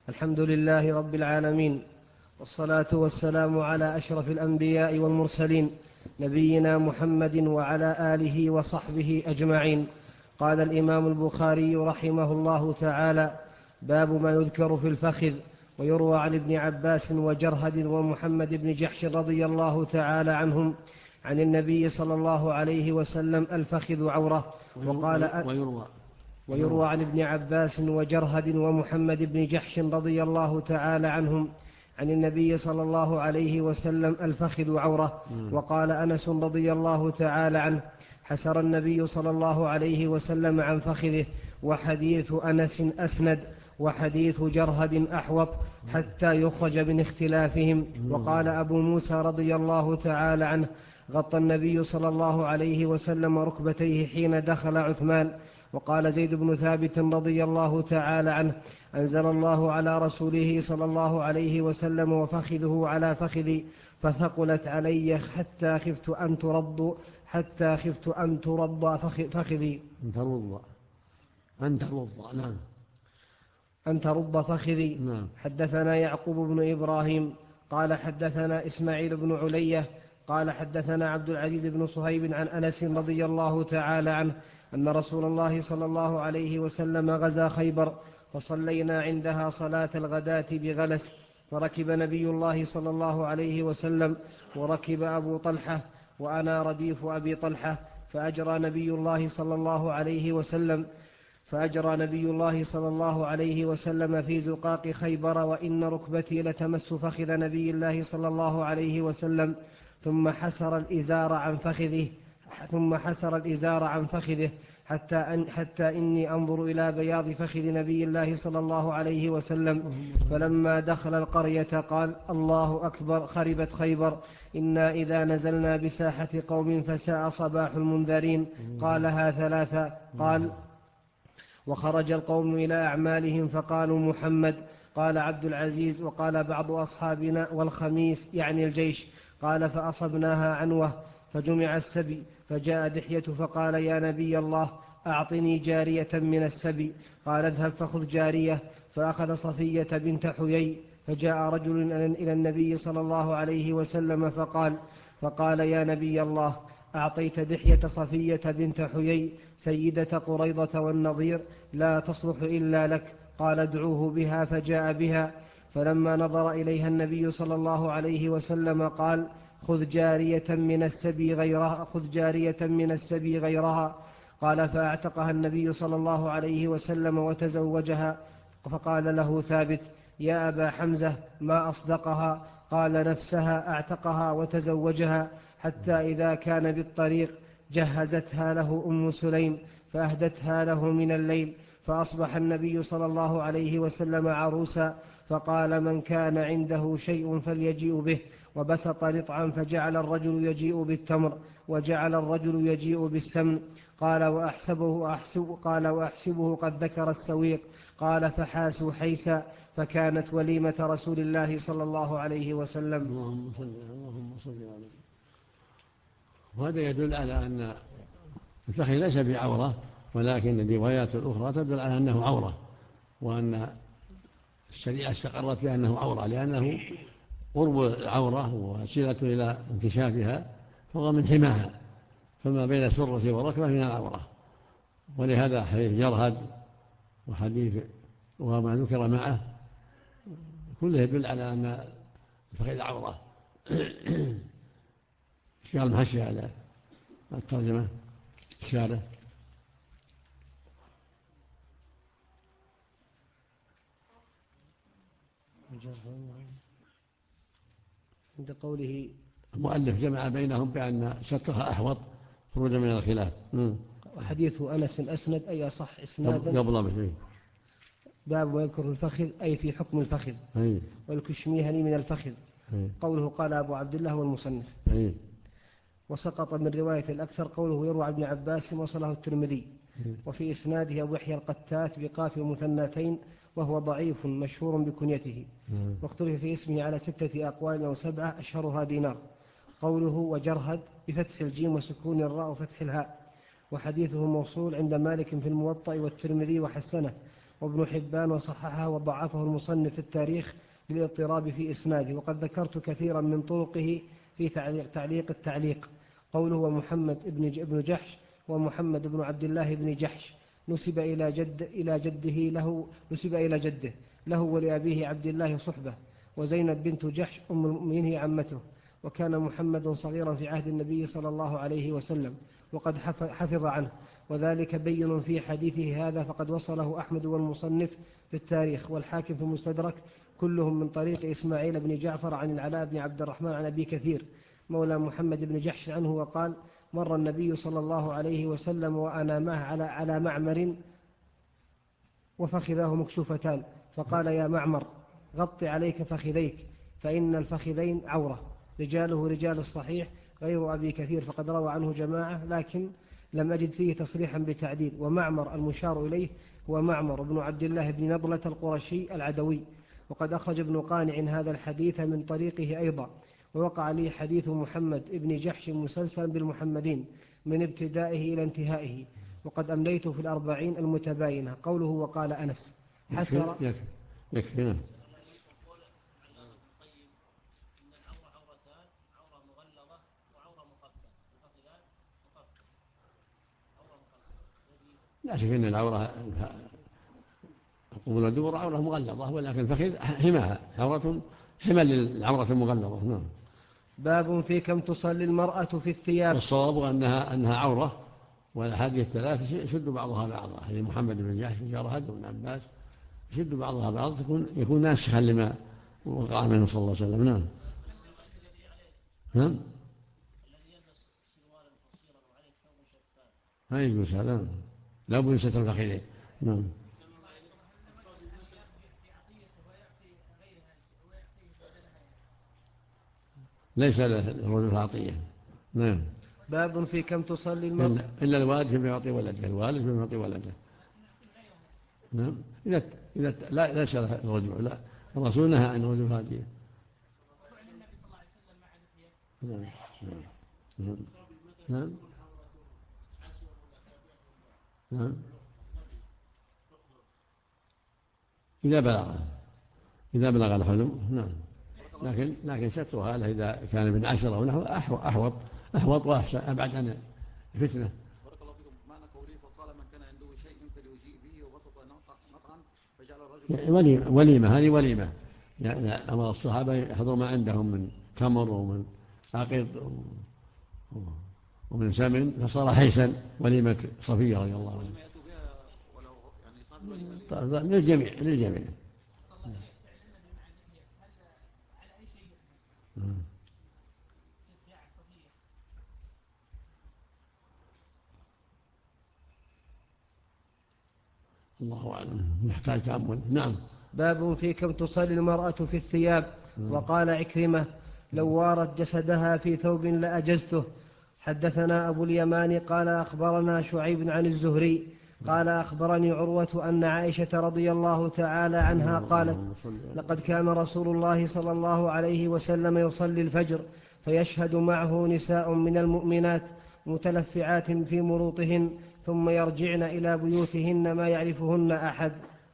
الحمد لله رب العالمين، والصلاة والسلام على أشرف الأنبياء والمرسلين، نبينا محمد وعلى آله وصحبه أجمعين. قال الإمام البخاري رحمه الله تعالى: باب ما يذكر في الفخذ. ويروى عن ابن عباس وجرهد ومحمد بن جحش رضي الله تعالى عنهم عن النبي صلى الله عليه وسلم: الفخذ عورة. ويروى عن ابن عباس وجرهد ومحمد بن جحش رضي الله تعالى عنهم عن النبي صلى الله عليه وسلم: الفخذ عورة. وقال أنس رضي الله تعالى عنه: حسر النبي صلى الله عليه وسلم عن فخذه. وحديث أنس أسند، وحديث جرهد أحوط، حتى يخرج من اختلافهم. وقال أبو موسى رضي الله تعالى عنه: غطى النبي صلى الله عليه وسلم ركبتيه حين دخل عثمان. وقال زيد بن ثابت رضي الله تعالى عنه: أنزل الله على رسوله صلى الله عليه وسلم: وفخذه على فخذي، فثقلت علي حتى خفت أن ترض فخذي. أن ترض فخذي. حدثنا يعقوب بن إبراهيم قال حدثنا إسماعيل بن علية قال حدثنا عبد العزيز بن صهيب عن أنس رضي الله تعالى عنه أن رسول الله صلى الله عليه وسلم غزا خيبر، فصلينا عندها صلاة الغداة بغلس، فركب نبي الله صلى الله عليه وسلم، وركب أبو طلحة وأنا رديف أبي طلحة، فأجرى نبي الله صلى الله عليه وسلم في زقاق خيبر، وإن ركبتي لتمس فخذ نبي الله صلى الله عليه وسلم، ثم حسر الإزار عن فخذه حتى إني أنظر إلى بياض فخذ نبي الله صلى الله عليه وسلم. فلما دخل القرية قال: الله أكبر، خربت خيبر، إنا إذا نزلنا بساحة قوم فساء صباح المنذرين. قالها ثلاثة. قال: وخرج القوم إلى أعمالهم فقالوا: محمد. قال عبد العزيز: وقال بعض أصحابنا: والخميس، يعني الجيش. قال: فأصبناها عنوة، فجمع السبي، فجاء دحية فقال: يا نبي الله، أعطني جارية من السبي. قال: اذهب فخذ جارية. فأخذ صفية بنت حيي. فجاء رجل إلى النبي صلى الله عليه وسلم فقال: يا نبي الله، أعطيت دحية صفية بنت حيي سيدة قريضة والنضير، لا تصلح إلا لك. قال: ادعوه بها. فجاء بها. فلما نظر إليها النبي صلى الله عليه وسلم قال: خذ جارية من السبي غيرها. قال: فأعتقها النبي صلى الله عليه وسلم وتزوجها. فقال له ثابت: يا أبا حمزة، ما أصدقها؟ قال: نفسها أعتقها وتزوجها، حتى إذا كان بالطريق جهزتها له أم سليم فأهدتها له من الليل، فأصبح النبي صلى الله عليه وسلم عروسا، فقال: من كان عنده شيء فليجيء به. وبسط رطعا، فجعل الرجل يجيء بالتمر، وجعل الرجل يجيء بالسمن. قال: وأحسبه قد ذكر السويق. قال: فحاسوا حيسا، فكانت وليمة رسول الله صلى الله عليه وسلم. اللهم صل عليه. وهذا يدل على أن الفخذ ليس بعورة، ولكن الروايات الأخرى تدل على أنه عورة، وأن الشريعة استقرت بأنه عورة، لأنه قرب العورة وسيلة إلى انكشافها، فهو من حماها، فما بين السرة والركبة من العورة. ولهذا حديث جرهد وحديث وما ذكر معه كله يدل على أن الفخذ عورة. إشكال المحشي على الترجمة إشارة. عند قوله المؤلف جمع بينهم بأن سترها أحوط خروجا من الخلاف. وحديث أنس أسند، أي صح إسنادا. قبل بشيء باب ما يذكر الفخذ، أي في حكم الفخذ. والكشميهني من الفخذ. قوله قال أبو عبد الله والمصنف. وسقط من رواية الأكثر قوله يروى عن ابن عباس، وصله الترمذي. وفي إسناده أبو يحيى القتات بقاف مثنتين، وهو ضعيف مشهور بكنيته. واختلف في اسمه على 6 أقوال أو 7، أشهرها دينار. قوله وجرهد بفتح الجيم وسكون الراء وفتح الهاء. وحديثه موصول عند مالك في الموطأ والترمذي وحسنه. وابن حبان وصححه وضعفه المصنف في التاريخ للاضطراب في إسناده. وقد ذكرت كثيرا من طرقه في تعليق التعليق. قوله ومحمد بن جحش ومحمد بن عبد الله بن جحش نسب إلى جده له ولأبيه عبد الله صحبة، وزينب بنت جحش أم المؤمنين هي عمته. وكان محمد صغيرا في عهد النبي صلى الله عليه وسلم وقد حفظ عنه، وذلك بين في حديثه هذا، فقد وصله أحمد والمصنف في التاريخ والحاكم في المستدرك كلهم من طريق إسماعيل بن جعفر عن العلاء بن عبد الرحمن عن أبي كثير مولى محمد بن جحش عنه، وقال مر النبي صلى الله عليه وسلم وأنا معه على معمر وفخذاه مكشوفتان، فقال يا معمر غط عليك فخذيك، فإن الفخذين عورة. رجاله رجال الصحيح غير أبي كثير، فقد روى عنه جماعة لكن لم أجد فيه تصريحا بتعديل. ومعمر المشار إليه هو معمر بن عبد الله بن نضلة القرشي العدوي. وقد أخرج ابن قانع هذا الحديث من طريقه أيضا. ووقع لي حديث محمد بن جحش مسلسلا بالمحمدين من ابتدائه إلى انتهائه، وقد أمليت في 40 المتباينة. قوله وقال أنس حسر يكفي. لا شك أن العورة القبول والدبر عورة مغلظة، ولكن الفخذ حماها عورة حمى للعورة المغلظة. نعم. باب في كم تصلي المرأة في الثياب. والصواب أنها عورة، والأحاديث الثلاث يشد بعضها بعضا. هذه محمد بن جحش وجارهد وابن عباس يشد بعضها بعض، يكون ناسخا لما وقع منه صلى الله عليه وسلم. نعم. نعم. ما يجوز هذا، لا بد من ستر الفخذين. نعم. ليس للرجل عطية. نعم. باب في كم تصلي المرأة إلا الوالد بما يعطي ولده، الوالد بما يعطي ولده. نعم. إذا لا ليس الرجل، لا، الرسول نهى عن الرجل هادية. نعم. نعم. نعم. نعم. إذا بلغ الحلم. نعم. لكن سترها له إذا كان من 10 أو نحو أحوط وأحسن، أبعد عن الفتنة. بارك الله فيكم. معنى قوله فقال من كان عنده شيء فليجيء به وبسط نطعا فجعل الرجل وليمة. هذه وليمة يعني أمر الصحابة يحضروا ما عندهم من تمر ومن عقيد ومن سمن، فصار حيسا وليمة صفية رضي الله عنها. يعني للجميع. الله أعلم، نحتاج تأمل. نعم. باب في كم تصلي المرأة في الثياب. وقال عكرمة لو وارت جسدها في ثوب لأجزته. حدثنا أبو اليمان قال أخبرنا شعيب عن الزهري قال أخبرني عروة أن عائشة رضي الله تعالى عنها قالت لقد كان رسول الله صلى الله عليه وسلم يصلي الفجر فيشهد معه نساء من المؤمنات متلفعات في مروطهن ثم يرجعن إلى بيوتهن ما يعرفهن أحد.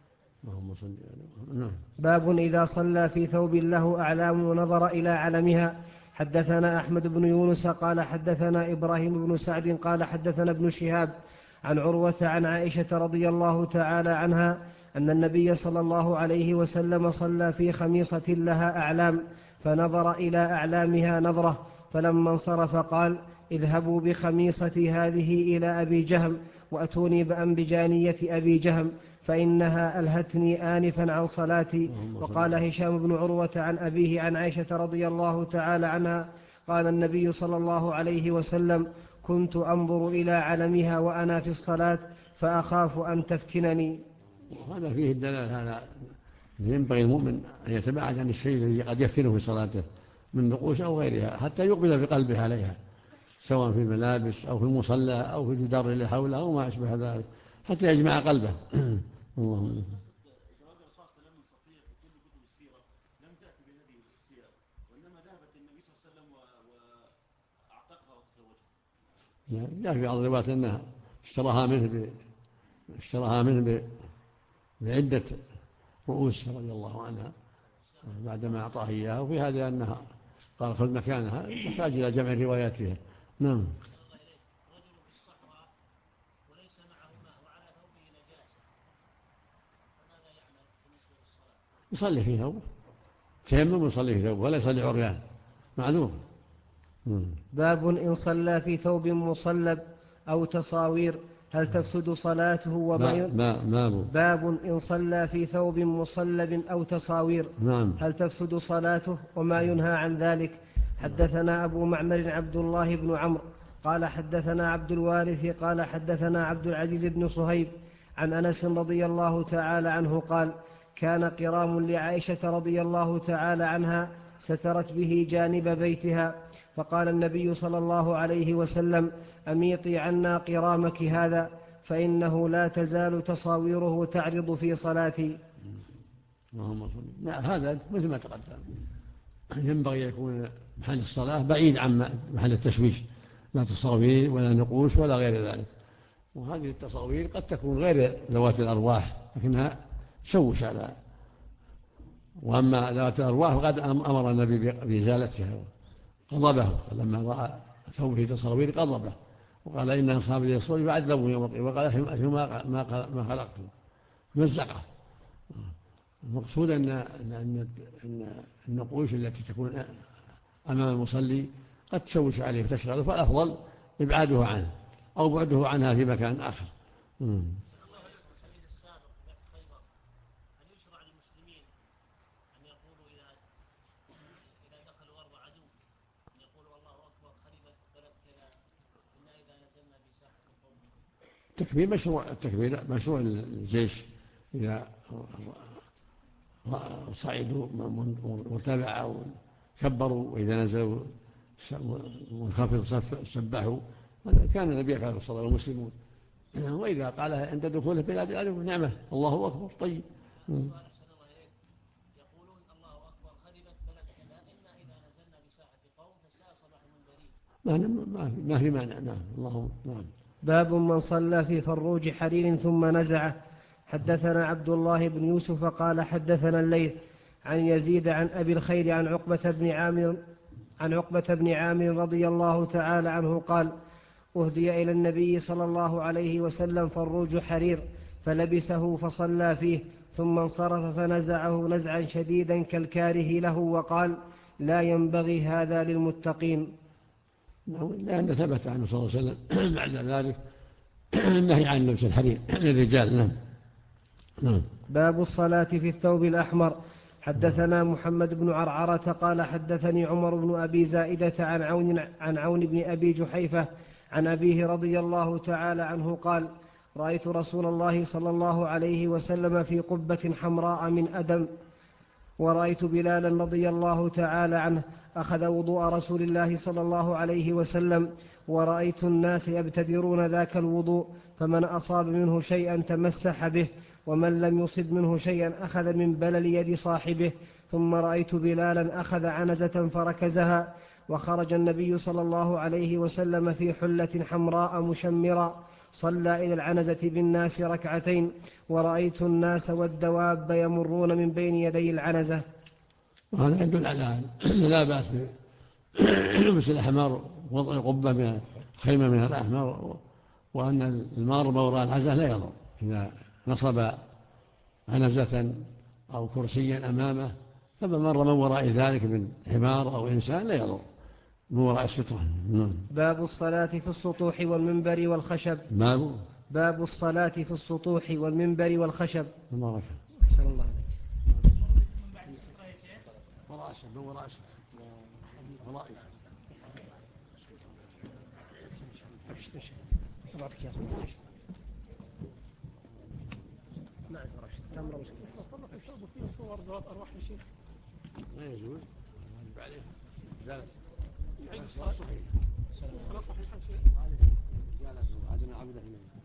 باب إذا صلى في ثوب له أعلام ونظر إلى علمها. حدثنا أحمد بن يونس قال حدثنا إبراهيم بن سعد قال حدثنا ابن شهاب عن عروة عن عائشة رضي الله تعالى عنها أن النبي صلى الله عليه وسلم صلى في خميصة لها أعلام فنظر إلى أعلامها نظرة، فلما انصرف قال اذهبوا بخميصتي هذه إلى أبي جهم وأتوني بأنبجانية أبي جهم فإنها ألهتني آنفا عن صلاتي. وقال هشام بن عروة عن أبيه عن عائشة رضي الله تعالى عنها قال النبي صلى الله عليه وسلم كنت أنظر إلى علمها وأنا في الصلاة فأخاف أن تفتنني. وهذا فيه الدلالة على ينبغي المؤمن أن يتباعد عن الشيء الذي قد يفتنه في صلاته من نقوش أو غيرها، حتى يقبل بقلبه عليها، سواء في الملابس أو في المصلى أو في الجدار اللي حوله أو ما أشبه ذلك، حتى يجمع قلبه. اللهم جاء في بعض الروايات أنها اشتراها منه لعدة رؤوس رضي الله عنها بعدما أعطاه إياها، وفي هذا أنها قال خذ مكانها، تحتاج إلى جمع الروايات فيها. نعم. يصلي في ثوبه، تيمم ويصلي في ثوبه ولا يصلي عريان، معذور. باب إن صلى في ثوب مصلب أو تصاوير هل تفسد صلاته باب إن صلى في ثوب مصلب أو تصاوير هل تفسد صلاته وما ينهى عن ذلك. حدثنا أبو معمر عبد الله بن عمرو قال حدثنا عبد الوارث قال حدثنا عبد العزيز بن صهيب عن أنس رضي الله تعالى عنه قال كان قرام لعائشة رضي الله تعالى عنها سترت به جانب بيتها، فقال النبي صلى الله عليه وسلم أميطي عنا قرامك هذا فإنه لا تزال تصاويره تعرض في صلاتي. هذا مثل ما تقدم، ينبغي يكون محل الصلاة بعيد عن محل التشويش، لا تصاوير ولا نقوش ولا غير ذلك. وهذه التصاوير قد تكون غير ذوات الأرواح لكنها تشوش على، وأما ذوات الأرواح فقد أمر النبي بإزالتها غضبه لما رأى ثوب في تصاوير غضبه وقال إن أصحاب اليسور يعذبون يوم القيامة وقال ما خلقتم مزقه. المقصود أن النقوش التي تكون أمام المصلي قد تشوش عليه وتشغله، فالأفضل إبعاده عنه أو بعده عنها في مكان آخر. التكبير مشروع الجيش إذا صعدوا مرتفعوا كبروا، وإذا نزلوا منخفض سبحوا. كان النبي يفعل الصلاة والمسلمون، وإذا قالها عند دخوله بلاد العدو نعمة الله أكبر. طيب. يقولون الله أكبر خربت بلد كذا إنا إذا نزلنا بساحة قوم فسأصبح منذرين. ما في مانع. نعم. اللهم نعم. باب من صلى في فروج حرير ثم نزعه. حدثنا عبد الله بن يوسف قال حدثنا الليث عن يزيد عن أبي الخير عن عقبة بن عامر رضي الله تعالى عنه قال أهدي إلى النبي صلى الله عليه وسلم فروج حرير فلبسه فصلى فيه ثم انصرف فنزعه نزعا شديدا كالكاره له وقال لا ينبغي هذا للمتقين. لأن ثبت عنه صلى الله عليه وسلم بعد ذلك النهي عن لبس الحرير للرجال. نعم. باب الصلاة في الثوب الأحمر. حدثنا محمد بن عرعرة قال حدثني عمر بن أبي زائدة عن عون بن أبي جحيفة عن أبيه رضي الله تعالى عنه قال رأيت رسول الله صلى الله عليه وسلم في قبة حمراء من أدم، ورأيت بلالا رضي الله تعالى عنه أخذ وضوء رسول الله صلى الله عليه وسلم، ورأيت الناس يبتدرون ذاك الوضوء، فمن أصاب منه شيئا تمسح به، ومن لم يصب منه شيئا أخذ من بلل يد صاحبه. ثم رأيت بلالا أخذ عنزة فركزها، وخرج النبي صلى الله عليه وسلم في حلة حمراء مشمرا صلى إلى العنزة بالناس ركعتين، ورأيت الناس والدواب يمرون من بين يدي العنزة. وهذا يدل على لا بأس بلبس الأحمر وضع قبة من خيمة من الأحمر، وأن المار وراء العنزة لا يضر إذا نصب عنزة أو كرسيا أمامه، فمن مر من وراء ذلك من حمار أو إنسان لا يضر من وراء السترة. باب الصلاة في السطوح والمنبر والخشب. باب الصلاة في السطوح والمنبر والخشب. أحسن الله عليك. وراء الستر وراء الستر وراء أعطيك يا ما عندي رشد تمر فيه صور ذوات أرواح يا شيخ لا يجوز عليه زالت الصلاة صحيحة شيخ جالس عدنا عبده